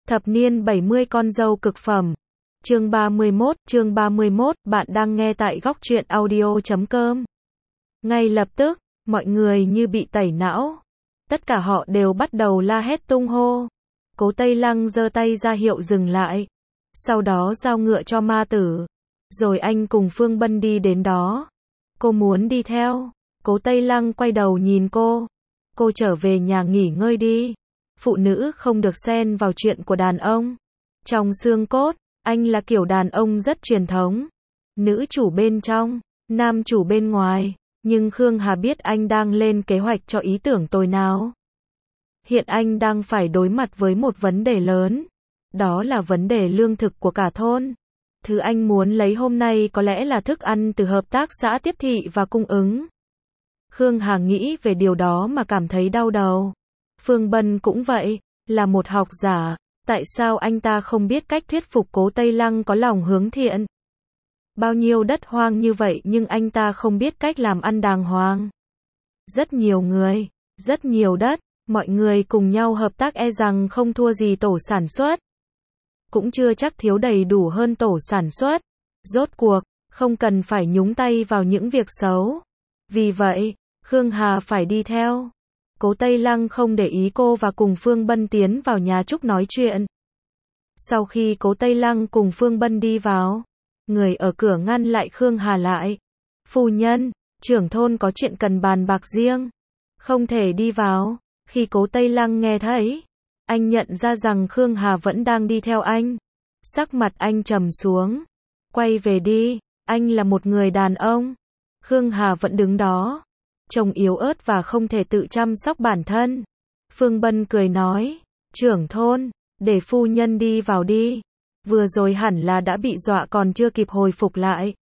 Thập niên 70 con dâu cực phẩm. Chương 31, bạn đang nghe tại góc truyện audio.com. Ngay lập tức, mọi người như bị tẩy não. Tất cả họ đều bắt đầu la hét tung hô. Cố Tây Lăng giơ tay ra hiệu dừng lại. Sau đó giao ngựa cho ma tử. Rồi anh cùng Phương Bân đi đến đó. Cô muốn đi theo. Cố Tây Lăng quay đầu nhìn cô. Cô trở về nhà nghỉ ngơi đi. Phụ nữ không được xen vào chuyện của đàn ông. Trong xương cốt, anh là kiểu đàn ông rất truyền thống. Nữ chủ bên trong, nam chủ bên ngoài. Nhưng Khương Hà biết anh đang lên kế hoạch cho ý tưởng tồi nào. Hiện anh đang phải đối mặt với một vấn đề lớn. Đó là vấn đề lương thực của cả thôn. Thứ anh muốn lấy hôm nay có lẽ là thức ăn từ hợp tác xã tiếp thị và cung ứng. Khương Hà nghĩ về điều đó mà cảm thấy đau đầu. Phương Bân cũng vậy, là một học giả, tại sao anh ta không biết cách thuyết phục Cố Tây Lăng có lòng hướng thiện? Bao nhiêu đất hoang như vậy nhưng anh ta không biết cách làm ăn đàng hoàng. Rất nhiều người, rất nhiều đất, mọi người cùng nhau hợp tác e rằng không thua gì tổ sản xuất. Cũng chưa chắc thiếu đầy đủ hơn tổ sản xuất. Rốt cuộc, không cần phải nhúng tay vào những việc xấu. Vì vậy, Khương Hà phải đi theo. Cố Tây Lăng không để ý cô và cùng Phương Bân tiến vào nhà Trúc nói chuyện. Sau khi Cố Tây Lăng cùng Phương Bân đi vào, người ở cửa ngăn lại Khương Hà lại. Phu nhân, trưởng thôn có chuyện cần bàn bạc riêng. Không thể đi vào. Khi Cố Tây Lăng nghe thấy, anh nhận ra rằng Khương Hà vẫn đang đi theo anh. Sắc mặt anh trầm xuống. Quay về đi, anh là một người đàn ông. Khương Hà vẫn đứng đó. Trông yếu ớt và không thể tự chăm sóc bản thân. Phương Bân cười nói, trưởng thôn, để phu nhân đi vào đi. Vừa rồi hẳn là đã bị dọa còn chưa kịp hồi phục lại.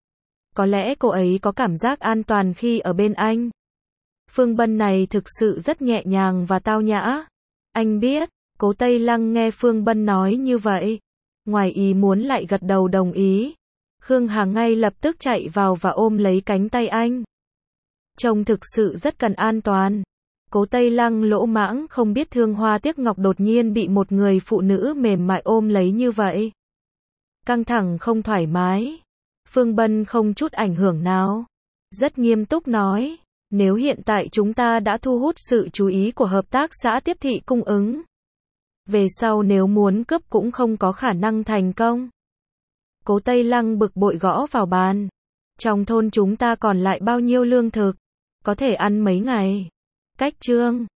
Có lẽ cô ấy có cảm giác an toàn khi ở bên anh. Phương Bân này thực sự rất nhẹ nhàng và tao nhã. Anh biết, Cố Tây Lăng nghe Phương Bân nói như vậy. Ngoài ý muốn lại gật đầu đồng ý. Khương Hà ngay lập tức chạy vào và ôm lấy cánh tay anh. Trông thực sự rất cần an toàn. Cố Tây Lăng lỗ mãng không biết thương hoa tiếc ngọc đột nhiên bị một người phụ nữ mềm mại ôm lấy như vậy. Căng thẳng không thoải mái. Phương Bân không chút ảnh hưởng nào. Rất nghiêm túc nói, nếu hiện tại chúng ta đã thu hút sự chú ý của hợp tác xã tiếp thị cung ứng. Về sau nếu muốn cướp cũng không có khả năng thành công. Cố Tây Lăng bực bội gõ vào bàn. Trong thôn chúng ta còn lại bao nhiêu lương thực? Có thể ăn mấy ngày. Cách chương